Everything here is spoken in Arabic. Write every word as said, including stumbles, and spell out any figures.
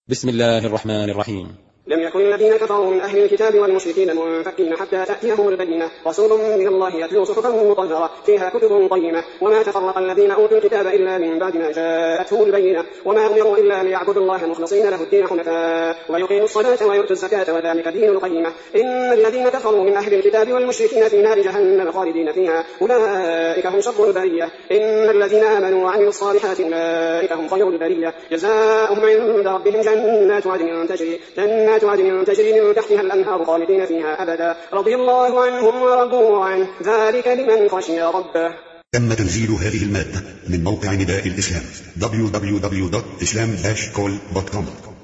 بسم الله الرحمن الرحيم. لم يكن الذين كفروا من أهل الكتاب والمشركين منفكين حتى تأتيهم البينة رسول من الله يتلو صحفا مطهرة فيها كتب قيمة وما تفرق الذين أوتوا الكتاب إلا من بعد ما جاءتهم البينة وما أمروا إلا ليعبدوا الله مخلصين له الدين حنفاء ويقيموا الصلاة ويؤتوا الزكاة وذلك دين القيمة إن الذين كفروا من أهل الكتاب والمشركين في نار جهنم خالدين فيها أولئك هم شر البرية إن الذين آمنوا وعملوا الصالحات أولئك هم خير البرية جزاؤهم عند ربهم جنات عدن تجري جنات عدن تجري من تحتها الأنهار خالدين فيها أبدا رضي الله عنهم ورضوا عنه ذلك لمن خشي ربه. تم تنزيل هذه المادة من موقع نداء الإسلام دبليو دبليو دبليو دوت إسلام داش كول دوت كوم.